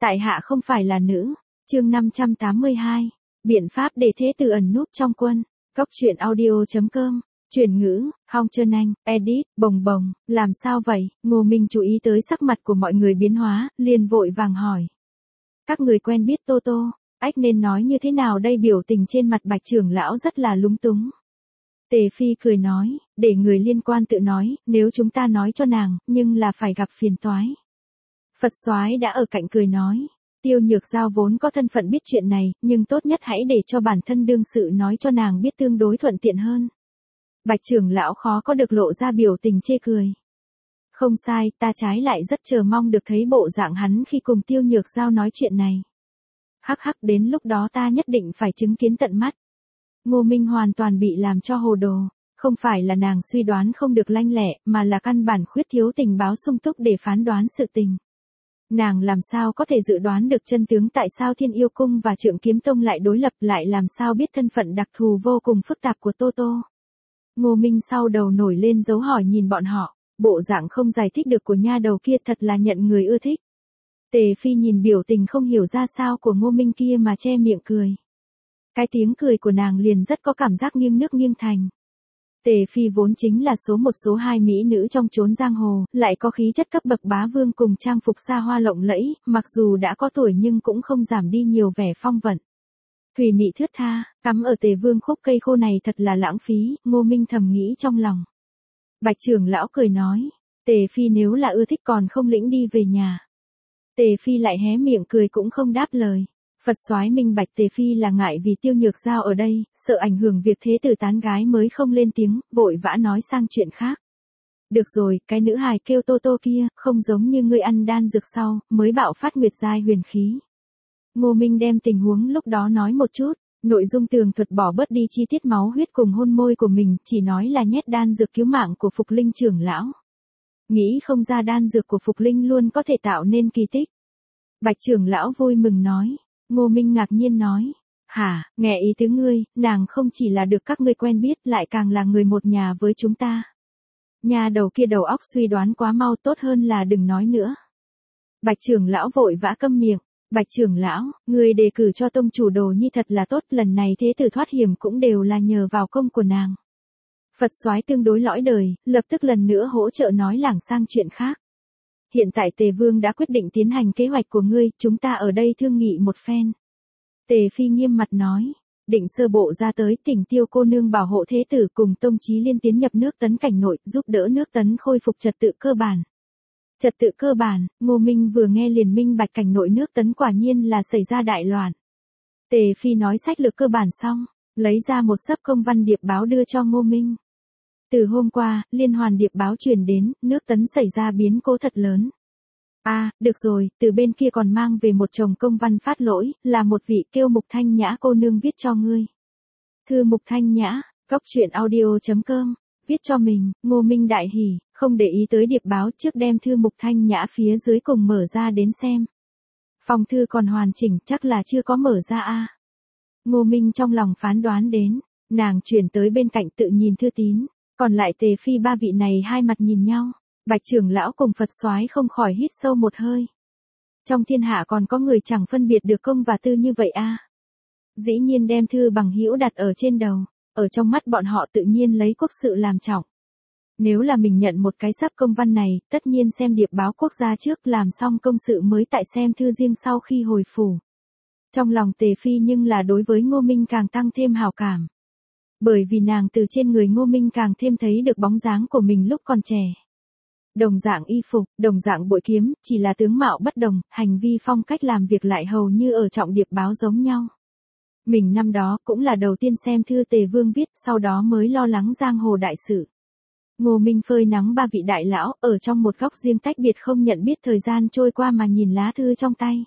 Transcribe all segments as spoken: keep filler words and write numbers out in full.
Tại hạ không phải là nữ. Chương năm trăm tám mươi hai. Biện pháp để thế tử ẩn núp trong quân. Cốc truyện audio chấm com. Chuyển ngữ, Hong Trơn Anh, edit, bồng bồng, làm sao vậy? Ngô Minh chú ý tới sắc mặt của mọi người biến hóa, liền vội vàng hỏi. Các người quen biết Tô Tô, ách nên nói như thế nào đây? Biểu tình trên mặt Bạch trưởng lão rất là lúng túng. Tề Phi cười nói, để người liên quan tự nói, nếu chúng ta nói cho nàng, nhưng là phải gặp phiền toái. Phật Soái đã ở cạnh cười nói, Tiêu Nhược Giao vốn có thân phận biết chuyện này, nhưng tốt nhất hãy để cho bản thân đương sự nói cho nàng biết tương đối thuận tiện hơn. Bạch trưởng lão khó có được lộ ra biểu tình chê cười. Không sai, ta trái lại rất chờ mong được thấy bộ dạng hắn khi cùng Tiêu Nhược Giao nói chuyện này. Hắc hắc, đến lúc đó ta nhất định phải chứng kiến tận mắt. Ngô Minh hoàn toàn bị làm cho hồ đồ, không phải là nàng suy đoán không được lanh lẹ, mà là căn bản khuyết thiếu tình báo sung túc để phán đoán sự tình. Nàng làm sao có thể dự đoán được chân tướng tại sao Thiên Yêu Cung và Trượng Kiếm Tông lại đối lập, lại làm sao biết thân phận đặc thù vô cùng phức tạp của Tô Tô. Ngô Minh sau đầu nổi lên dấu hỏi nhìn bọn họ, bộ dạng không giải thích được của nha đầu kia thật là nhận người ưa thích. Tề Phi nhìn biểu tình không hiểu ra sao của Ngô Minh kia mà che miệng cười. Cái tiếng cười của nàng liền rất có cảm giác nghiêng nước nghiêng thành. Tề Phi vốn chính là số một số hai mỹ nữ trong chốn giang hồ, lại có khí chất cấp bậc bá vương cùng trang phục xa hoa lộng lẫy, mặc dù đã có tuổi nhưng cũng không giảm đi nhiều vẻ phong vận. Thùy mị thướt tha, cắm ở Tề Vương khúc cây khô này thật là lãng phí, Ngô Minh thầm nghĩ trong lòng. Bạch trưởng lão cười nói, Tề Phi nếu là ưa thích còn không lĩnh đi về nhà. Tề Phi lại hé miệng cười cũng không đáp lời. Phật Soái minh bạch Tề Phi là ngại vì Tiêu Nhược Giao ở đây, sợ ảnh hưởng việc thế tử tán gái mới không lên tiếng, vội vã nói sang chuyện khác. Được rồi, cái nữ hài kêu Tô Tô kia, không giống như ngươi ăn đan dược sau, mới bạo phát nguyệt giai huyền khí. Ngô Minh đem tình huống lúc đó nói một chút, nội dung tường thuật bỏ bớt đi chi tiết máu huyết cùng hôn môi của mình, chỉ nói là nhét đan dược cứu mạng của Phục Linh trưởng lão. Nghĩ không ra đan dược của Phục Linh luôn có thể tạo nên kỳ tích. Bạch trưởng lão vui mừng nói. Ngô Minh ngạc nhiên nói, hả, nghe ý tứ ngươi, nàng không chỉ là được các ngươi quen biết, lại càng là người một nhà với chúng ta. Nhà đầu kia đầu óc suy đoán quá mau, tốt hơn là đừng nói nữa. Bạch trưởng lão vội vã câm miệng. Bạch trưởng lão, người đề cử cho tông chủ Đồ Nhi thật là tốt, lần này thế tử thoát hiểm cũng đều là nhờ vào công của nàng. Phật Soái tương đối lõi đời, lập tức lần nữa hỗ trợ nói lảng sang chuyện khác. Hiện tại Tề Vương đã quyết định tiến hành kế hoạch của ngươi, chúng ta ở đây thương nghị một phen. Tề Phi nghiêm mặt nói, định sơ bộ ra tới Tỉnh Tiêu cô nương bảo hộ thế tử cùng Tông Chí Liên tiến nhập nước Tấn cảnh nội, giúp đỡ nước Tấn khôi phục trật tự cơ bản. Trật tự cơ bản, Ngô Minh vừa nghe liền minh bạch cảnh nội nước Tấn quả nhiên là xảy ra đại loạn. Tề Phi nói sách lược cơ bản xong, lấy ra một xấp công văn điệp báo đưa cho Ngô Minh. Từ hôm qua, liên hoàn điệp báo truyền đến, nước Tấn xảy ra biến cố thật lớn. A, à, được rồi, từ bên kia còn mang về một chồng công văn phát lỗi, là một vị kêu Mục Thanh Nhã cô nương viết cho ngươi. Thư Mục Thanh Nhã, cốc truyện audio chấm com, viết cho mình, Ngô Minh đại hỉ, không để ý tới điệp báo, trước đem thư Mục Thanh Nhã phía dưới cùng mở ra đến xem. Phong thư còn hoàn chỉnh, chắc là chưa có mở ra a. À. Ngô Minh trong lòng phán đoán đến, nàng chuyển tới bên cạnh tự nhìn thư tín. Còn lại Tề Phi ba vị này hai mặt nhìn nhau, Bạch trưởng lão cùng Phật Soái không khỏi hít sâu một hơi. Trong thiên hạ còn có người chẳng phân biệt được công và tư như vậy a. À. Dĩ nhiên đem thư bằng hữu đặt ở trên đầu, ở trong mắt bọn họ tự nhiên lấy quốc sự làm trọng. Nếu là mình nhận một cái sắp công văn này, tất nhiên xem điệp báo quốc gia trước, làm xong công sự mới tại xem thư riêng sau khi hồi phủ. Trong lòng Tề Phi nhưng là đối với Ngô Minh càng tăng thêm hào cảm. Bởi vì nàng từ trên người Ngô Minh càng thêm thấy được bóng dáng của mình lúc còn trẻ. Đồng dạng y phục, đồng dạng bội kiếm, chỉ là tướng mạo bất đồng, hành vi phong cách làm việc lại hầu như ở trọng điệp báo giống nhau. Mình năm đó cũng là đầu tiên xem thư Tề Vương viết, sau đó mới lo lắng giang hồ đại sự. Ngô Minh phơi nắng ba vị đại lão, ở trong một góc riêng tách biệt không nhận biết thời gian trôi qua mà nhìn lá thư trong tay.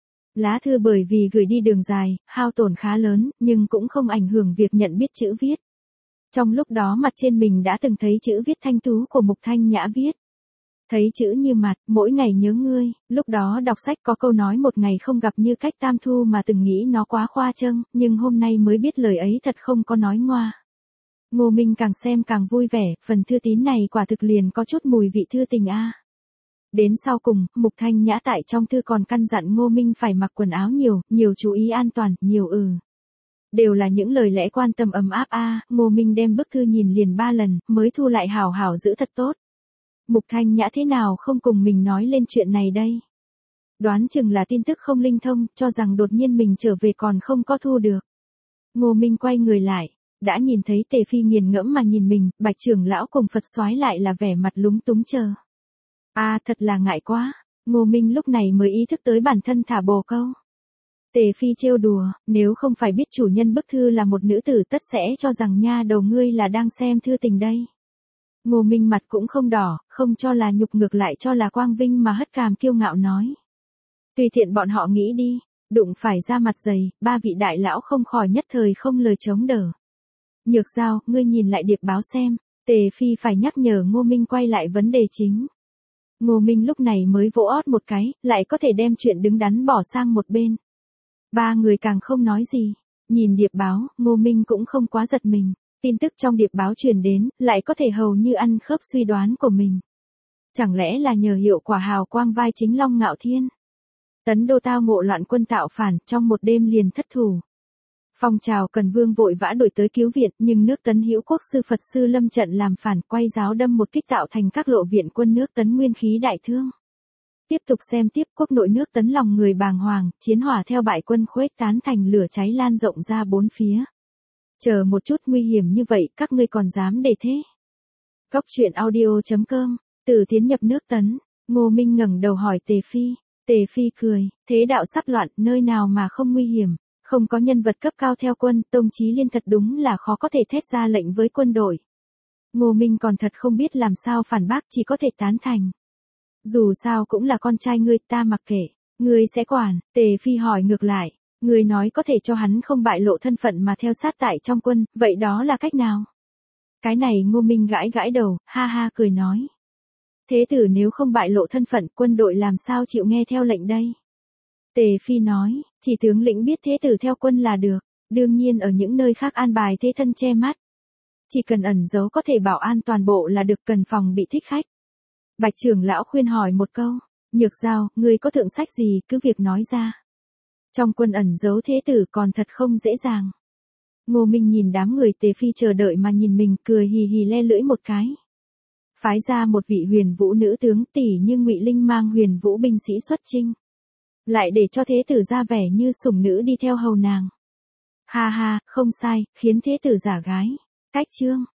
Lá thư bởi vì gửi đi đường dài, hao tổn khá lớn, nhưng cũng không ảnh hưởng việc nhận biết chữ viết. Trong lúc đó mặt trên mình đã từng thấy chữ viết thanh tú của Mục Thanh Nhã viết. Thấy chữ như mặt, mỗi ngày nhớ ngươi, lúc đó đọc sách có câu nói một ngày không gặp như cách tam thu mà từng nghĩ nó quá khoa trương, nhưng hôm nay mới biết lời ấy thật không có nói ngoa. Ngô Minh càng xem càng vui vẻ, phần thư tín này quả thực liền có chút mùi vị thư tình a. Đến sau cùng, Mục Thanh Nhã tại trong thư còn căn dặn Ngô Minh phải mặc quần áo nhiều, nhiều chú ý an toàn, nhiều ừ. Đều là những lời lẽ quan tâm ấm áp a. À, Ngô Minh đem bức thư nhìn liền ba lần, mới thu lại hảo hảo giữ thật tốt. Mục Thanh Nhã thế nào không cùng mình nói lên chuyện này đây? Đoán chừng là tin tức không linh thông, cho rằng đột nhiên mình trở về còn không có thu được. Ngô Minh quay người lại, đã nhìn thấy Tề Phi nghiền ngẫm mà nhìn mình, Bạch trưởng lão cùng Phật soái lại là vẻ mặt lúng túng chờ. A à, thật là ngại quá. Ngô Minh lúc này mới ý thức tới bản thân thả bồ câu. Tề Phi trêu đùa, nếu không phải biết chủ nhân bức thư là một nữ tử tất sẽ cho rằng nha đầu ngươi là đang xem thư tình đây. Ngô Minh mặt cũng không đỏ, không cho là nhục ngược lại cho là quang vinh mà hất cằm kiêu ngạo nói. Tùy tiện bọn họ nghĩ đi, đụng phải ra mặt dày, ba vị đại lão không khỏi nhất thời không lời chống đỡ. Nhược Giao, ngươi nhìn lại điệp báo xem, Tề Phi phải nhắc nhở Ngô Minh quay lại vấn đề chính. Ngô Minh lúc này mới vỗ ót một cái, lại có thể đem chuyện đứng đắn bỏ sang một bên. Ba người càng không nói gì, nhìn điệp báo, Ngô Minh cũng không quá giật mình, tin tức trong điệp báo truyền đến, lại có thể hầu như ăn khớp suy đoán của mình. Chẳng lẽ là nhờ hiệu quả hào quang vai chính Long Ngạo Thiên? Tấn Đô tao ngộ loạn quân tạo phản, trong một đêm liền thất thủ. Phong trào Cần Vương vội vã đuổi tới cứu viện, nhưng nước Tấn Hữu Quốc sư Phật sư lâm trận làm phản, quay giáo đâm một kích tạo thành các lộ viện quân nước Tấn nguyên khí đại thương. Tiếp tục xem tiếp, quốc nội nước Tấn lòng người bàng hoàng, chiến hỏa theo bại quân khuếch tán thành lửa cháy lan rộng ra bốn phía. Chờ một chút, nguy hiểm như vậy, các ngươi còn dám để thế? Cóc truyện audio chấm com, từ tiến nhập nước Tấn, Ngô Minh ngẩng đầu hỏi Tề Phi. Tề Phi cười, thế đạo sắp loạn, nơi nào mà không nguy hiểm, không có nhân vật cấp cao theo quân, Tông Chí Liên thật đúng là khó có thể thét ra lệnh với quân đội. Ngô Minh còn thật không biết làm sao phản bác, chỉ có thể tán thành. Dù sao cũng là con trai ngươi, ta mặc kệ, ngươi sẽ quản. Tề Phi hỏi ngược lại, ngươi nói có thể cho hắn không bại lộ thân phận mà theo sát tại trong quân, vậy đó là cách nào? Cái này Ngô Minh gãi gãi đầu, ha ha cười nói. Thế tử nếu không bại lộ thân phận, quân đội làm sao chịu nghe theo lệnh đây? Tề Phi nói, chỉ tướng lĩnh biết thế tử theo quân là được, đương nhiên ở những nơi khác an bài thế thân che mắt. Chỉ cần ẩn giấu có thể bảo an toàn bộ là được, cần phòng bị thích khách. Bạch trưởng lão khuyên hỏi một câu, Nhược Giao, ngươi có thượng sách gì cứ việc nói ra. Trong quân ẩn giấu thế tử còn thật không dễ dàng. Ngô Minh nhìn đám người Tề Phi chờ đợi mà nhìn mình, cười hì hì le lưỡi một cái. Phái ra một vị huyền vũ nữ tướng tỷ như Ngụy Linh mang huyền vũ binh sĩ xuất chinh. Lại để cho thế tử ra vẻ như sủng nữ đi theo hầu nàng. Ha ha, không sai, khiến thế tử giả gái. Cách chương.